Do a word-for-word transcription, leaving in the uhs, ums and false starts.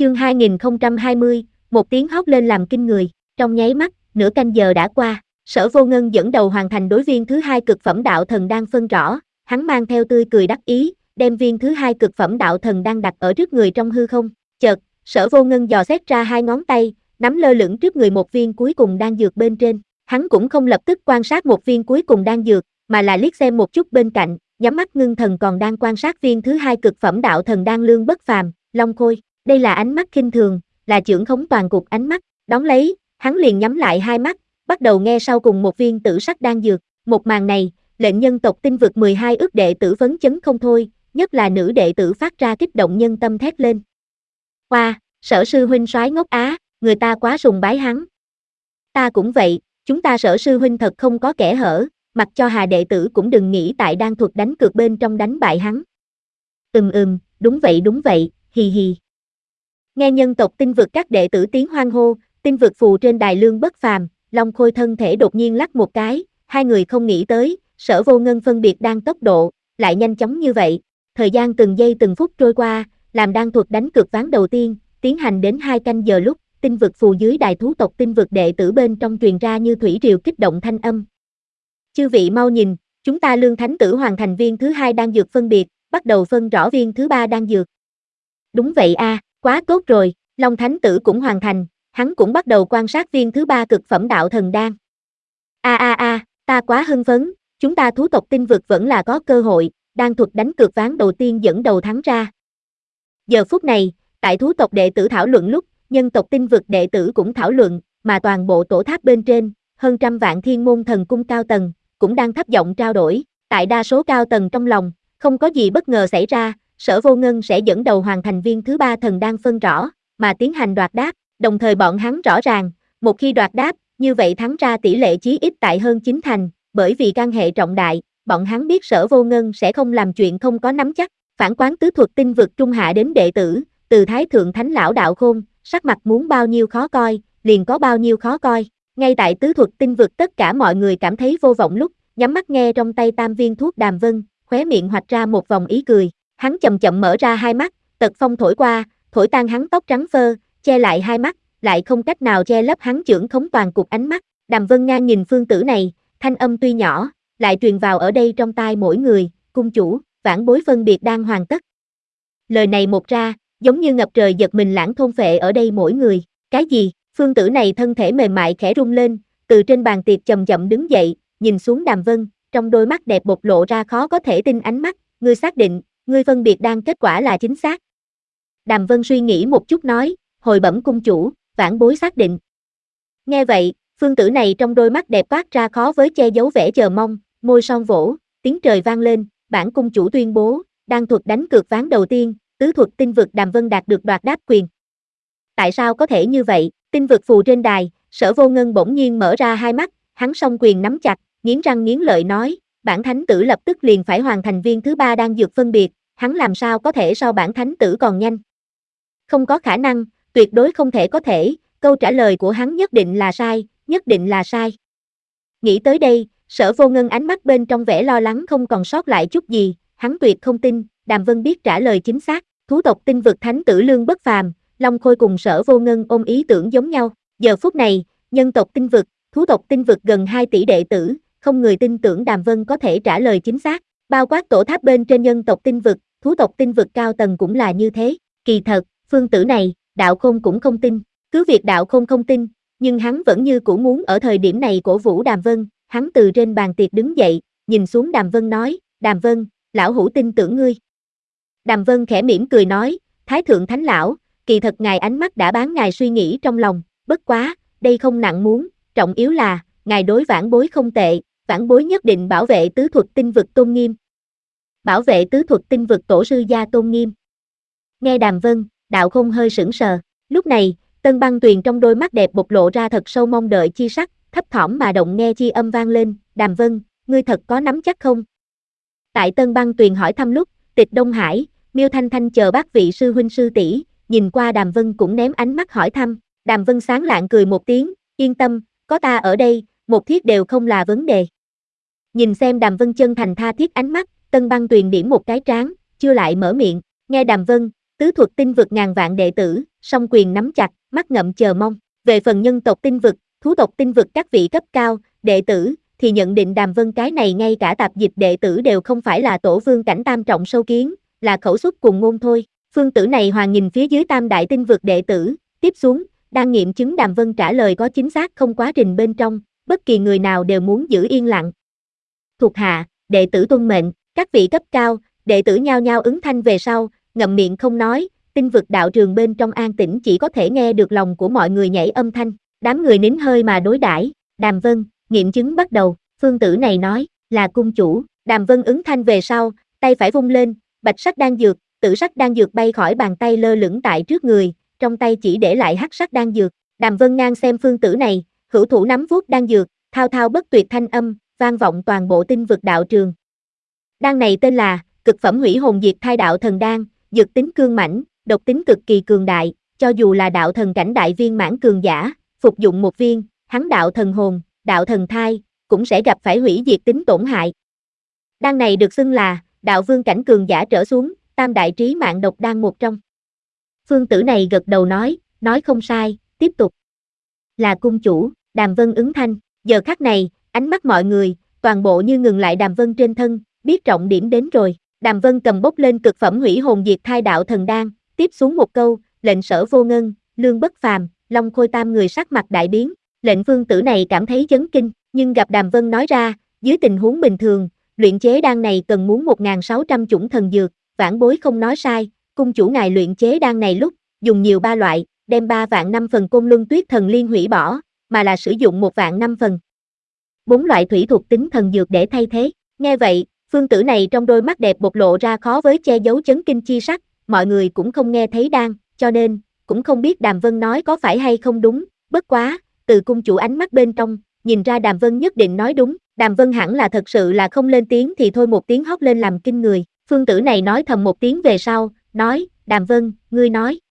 Chương hai nghìn không trăm hai mươi, một tiếng hót lên làm kinh người, trong nháy mắt, nửa canh giờ đã qua, Sở Vô Ngân dẫn đầu hoàn thành đối viên thứ hai cực phẩm đạo thần đan phân rõ, hắn mang theo tươi cười đắc ý, đem viên thứ hai cực phẩm đạo thần đan đặt ở trước người trong hư không, chợt, Sở Vô Ngân dò xét ra hai ngón tay, nắm lơ lửng trước người một viên cuối cùng đan dược bên trên, hắn cũng không lập tức quan sát một viên cuối cùng đan dược, mà là liếc xem một chút bên cạnh, nhắm mắt ngưng thần còn đang quan sát viên thứ hai cực phẩm đạo thần đan lương bất phàm, Long Khôi. Đây là ánh mắt khinh thường, là chưởng khống toàn cục ánh mắt, đón lấy, hắn liền nhắm lại hai mắt, bắt đầu nghe sau cùng một viên tử sắc đan dược, một màn này, lệnh nhân tộc tinh vực mười hai ức đệ tử phấn chấn không thôi, nhất là nữ đệ tử phát ra kích động nhân tâm thét lên. Hoa, Sở sư huynh soái ngốc á, người ta quá sùng bái hắn. Ta cũng vậy, chúng ta Sở sư huynh thật không có kẻ hở, mặc cho Hà đệ tử cũng đừng nghĩ tại đan thuật đánh cược bên trong đánh bại hắn. Ừm ừm, đúng vậy đúng vậy, hì hì. Nghe nhân tộc tinh vực các đệ tử tiếng hoan hô, tinh vực phù trên đài lương bất phàm, Long Khôi thân thể đột nhiên lắc một cái, hai người không nghĩ tới, Sở Vô Ngân phân biệt đan tốc độ, lại nhanh chóng như vậy. Thời gian từng giây từng phút trôi qua, làm đan thuật đánh cược ván đầu tiên, tiến hành đến hai canh giờ lúc, tinh vực phù dưới đài thú tộc tinh vực đệ tử bên trong truyền ra như thủy triều kích động thanh âm. Chư vị mau nhìn, chúng ta lương thánh tử hoàn thành viên thứ hai đan dược phân biệt, bắt đầu phân rõ viên thứ ba đan dược. Đúng vậy a. À. Quá tốt rồi, Long Thánh Tử cũng hoàn thành, hắn cũng bắt đầu quan sát viên thứ ba cực phẩm đạo thần đan. A a a, ta quá hưng phấn, chúng ta thú tộc tinh vực vẫn là có cơ hội, đan thuật đánh cược ván đầu tiên dẫn đầu thắng ra. Giờ phút này, tại thú tộc đệ tử thảo luận lúc, nhân tộc tinh vực đệ tử cũng thảo luận, mà toàn bộ tổ tháp bên trên, hơn trăm vạn thiên môn thần cung cao tầng, cũng đang thấp giọng trao đổi, tại đa số cao tầng trong lòng, không có gì bất ngờ xảy ra. Sở Vô Ngân sẽ dẫn đầu hoàn thành viên thứ ba thần đan phân rõ, mà tiến hành đoạt đáp, đồng thời bọn hắn rõ ràng, một khi đoạt đáp, như vậy thắng ra tỷ lệ chí ít tại hơn chín thành, bởi vì căn hệ trọng đại, bọn hắn biết Sở Vô Ngân sẽ không làm chuyện không có nắm chắc, phản quán tứ thuật tinh vực trung hạ đến đệ tử, từ Thái Thượng Thánh Lão Đạo Khôn, sắc mặt muốn bao nhiêu khó coi, liền có bao nhiêu khó coi, ngay tại tứ thuật tinh vực tất cả mọi người cảm thấy vô vọng lúc, nhắm mắt nghe trong tay tam viên thuốc Đàm Vân, khóe miệng hoạch ra một vòng ý cười. Hắn chậm chậm mở ra hai mắt, tật phong thổi qua, thổi tan hắn tóc trắng phơ, che lại hai mắt, lại không cách nào che lấp hắn chưởng khống toàn cục ánh mắt. Đàm Vân Ngang nhìn phương tử này, thanh âm tuy nhỏ, lại truyền vào ở đây trong tai mỗi người, cung chủ, vãn bối phân biệt đang hoàn tất. Lời này một ra, giống như ngập trời giật mình lãng thôn phệ ở đây mỗi người. Cái gì? Phương tử này thân thể mềm mại khẽ rung lên, từ trên bàn tiệc chậm chậm đứng dậy, nhìn xuống Đàm Vân, trong đôi mắt đẹp bộc lộ ra khó có thể tin ánh mắt, ngươi xác định. Ngươi phân biệt đan kết quả là chính xác. Đàm Vân suy nghĩ một chút nói, hồi bẩm cung chủ, vãn bối xác định. Nghe vậy, phương tử này trong đôi mắt đẹp toát ra khó với che giấu vẻ chờ mong, môi son vỗ, tiếng trời vang lên, bản cung chủ tuyên bố, đan thuật đánh cược ván đầu tiên, tứ thuật tinh vực Đàm Vân đạt được đoạt đáp quyền. Tại sao có thể như vậy? Tinh vực phù trên đài, Sở Vô Ngân bỗng nhiên mở ra hai mắt, hắn song quyền nắm chặt, nghiến răng nghiến lợi nói, bản thánh tử lập tức liền phải hoàn thành viên thứ ba đan dược phân biệt, hắn làm sao có thể so bản thánh tử còn nhanh? Không có khả năng, tuyệt đối không thể có thể, câu trả lời của hắn nhất định là sai, nhất định là sai. Nghĩ tới đây, Sở Vô Ngân ánh mắt bên trong vẻ lo lắng không còn sót lại chút gì, hắn tuyệt không tin, Đàm Vân biết trả lời chính xác, thú tộc tinh vực thánh tử lương bất phàm, Long Khôi cùng Sở Vô Ngân ôm ý tưởng giống nhau, giờ phút này, nhân tộc tinh vực, thú tộc tinh vực gần hai tỷ đệ tử, không người tin tưởng Đàm Vân có thể trả lời chính xác, bao quát tổ tháp bên trên nhân tộc tinh vực, thú tộc tinh vực cao tầng cũng là như thế, kỳ thật, phương tử này, Đạo Khôn cũng không tin, cứ việc Đạo Khôn không tin, nhưng hắn vẫn như cũ muốn ở thời điểm này cổ vũ Đàm Vân, hắn từ trên bàn tiệc đứng dậy, nhìn xuống Đàm Vân nói, Đàm Vân, lão hữu tin tưởng ngươi. Đàm Vân khẽ mỉm cười nói, Thái Thượng Thánh Lão, kỳ thật ngài ánh mắt đã bán ngài suy nghĩ trong lòng, bất quá, đây không nặng muốn, trọng yếu là, ngài đối vãn bối không tệ, vãn bối nhất định bảo vệ tứ thuật tinh vực tôn nghiêm. Bảo vệ tứ thuật tinh vực tổ sư gia tôn nghiêm. Nghe Đàm Vân, Đạo Khôn hơi sững sờ, lúc này, Tân Băng Tuyền trong đôi mắt đẹp bộc lộ ra thật sâu mong đợi chi sắc, thấp thỏm mà động nghe chi âm vang lên, Đàm Vân, ngươi thật có nắm chắc không? Tại Tân Băng Tuyền hỏi thăm lúc, Tịch Đông Hải, Miêu Thanh Thanh chờ bác vị sư huynh sư tỷ, nhìn qua Đàm Vân cũng ném ánh mắt hỏi thăm, Đàm Vân sáng lạng cười một tiếng, yên tâm, có ta ở đây, một thiết đều không là vấn đề. Nhìn xem Đàm Vân chân thành tha thiết ánh mắt, Tân Băng Tuyền điểm một cái trán, chưa lại mở miệng, nghe Đàm Vân, Tứ thuật tinh vực ngàn vạn đệ tử, song quyền nắm chặt, mắt ngậm chờ mong. Về phần nhân tộc tinh vực, thú tộc tinh vực các vị cấp cao, đệ tử, thì nhận định Đàm Vân cái này ngay cả tạp dịch đệ tử đều không phải là tổ vương cảnh tam trọng sâu kiến, là khẩu xuất cùng ngôn thôi. Phương tử này hoàn nhìn phía dưới tam đại tinh vực đệ tử, tiếp xuống, đang nghiệm chứng Đàm Vân trả lời có chính xác không quá trình bên trong, bất kỳ người nào đều muốn giữ yên lặng. Thuộc hạ, đệ tử tuân mệnh, các vị cấp cao, đệ tử nhao nhao ứng thanh về sau, ngậm miệng không nói, tinh vực đạo trường bên trong an tĩnh chỉ có thể nghe được lòng của mọi người nhảy âm thanh, đám người nín hơi mà đối đãi. Đàm Vân, nghiệm chứng bắt đầu, phương tử này nói, là cung chủ, Đàm Vân ứng thanh về sau, tay phải vung lên, bạch sắc đan dược, tử sắc đan dược bay khỏi bàn tay lơ lửng tại trước người, trong tay chỉ để lại hắc sắc đan dược. Đàm Vân ngang xem phương tử này, hữu thủ nắm vuốt đan dược, thao thao bất tuyệt thanh âm, vang vọng toàn bộ tinh vực đạo trường. Đan này tên là cực phẩm hủy hồn diệt thai đạo thần đan, dược tính cương mãnh, độc tính cực kỳ cường đại, cho dù là đạo thần cảnh đại viên mãn cường giả, phục dụng một viên, hắn đạo thần hồn, đạo thần thai, cũng sẽ gặp phải hủy diệt tính tổn hại. Đan này được xưng là đạo vương cảnh cường giả trở xuống, tam đại trí mạng độc đan một trong. Phương tử này gật đầu nói, nói không sai, tiếp tục. Là cung chủ, Đàm Vân ứng thanh, giờ khắc này, ánh mắt mọi người, toàn bộ như ngừng lại Đàm Vân trên thân, biết trọng điểm đến rồi. Đàm Vân cầm bốc lên cực phẩm hủy hồn diệt thai đạo thần đan, tiếp xuống một câu, lệnh Sở Vô Ngân, Lương Bất Phàm, Long Khôi tam người sắc mặt đại biến, lệnh phương tử này cảm thấy chấn kinh, nhưng gặp Đàm Vân nói ra, dưới tình huống bình thường, luyện chế đan này cần muốn một nghìn sáu trăm chủng thần dược, vãn bối không nói sai, cung chủ ngài luyện chế đan này lúc, dùng nhiều ba loại, đem ba vạn năm phần côn luân tuyết thần liên hủy bỏ, mà là sử dụng một vạn năm phần. Bốn loại thủy thuộc tính thần dược để thay thế, nghe vậy, phương tử này trong đôi mắt đẹp bộc lộ ra khó với che giấu chấn kinh chi sắc, mọi người cũng không nghe thấy đan, cho nên, cũng không biết Đàm Vân nói có phải hay không đúng, bất quá, từ cung chủ ánh mắt bên trong, nhìn ra Đàm Vân nhất định nói đúng, Đàm Vân hẳn là thật sự là không lên tiếng thì thôi một tiếng hót lên làm kinh người, phương tử này nói thầm một tiếng về sau, nói, Đàm Vân, ngươi nói,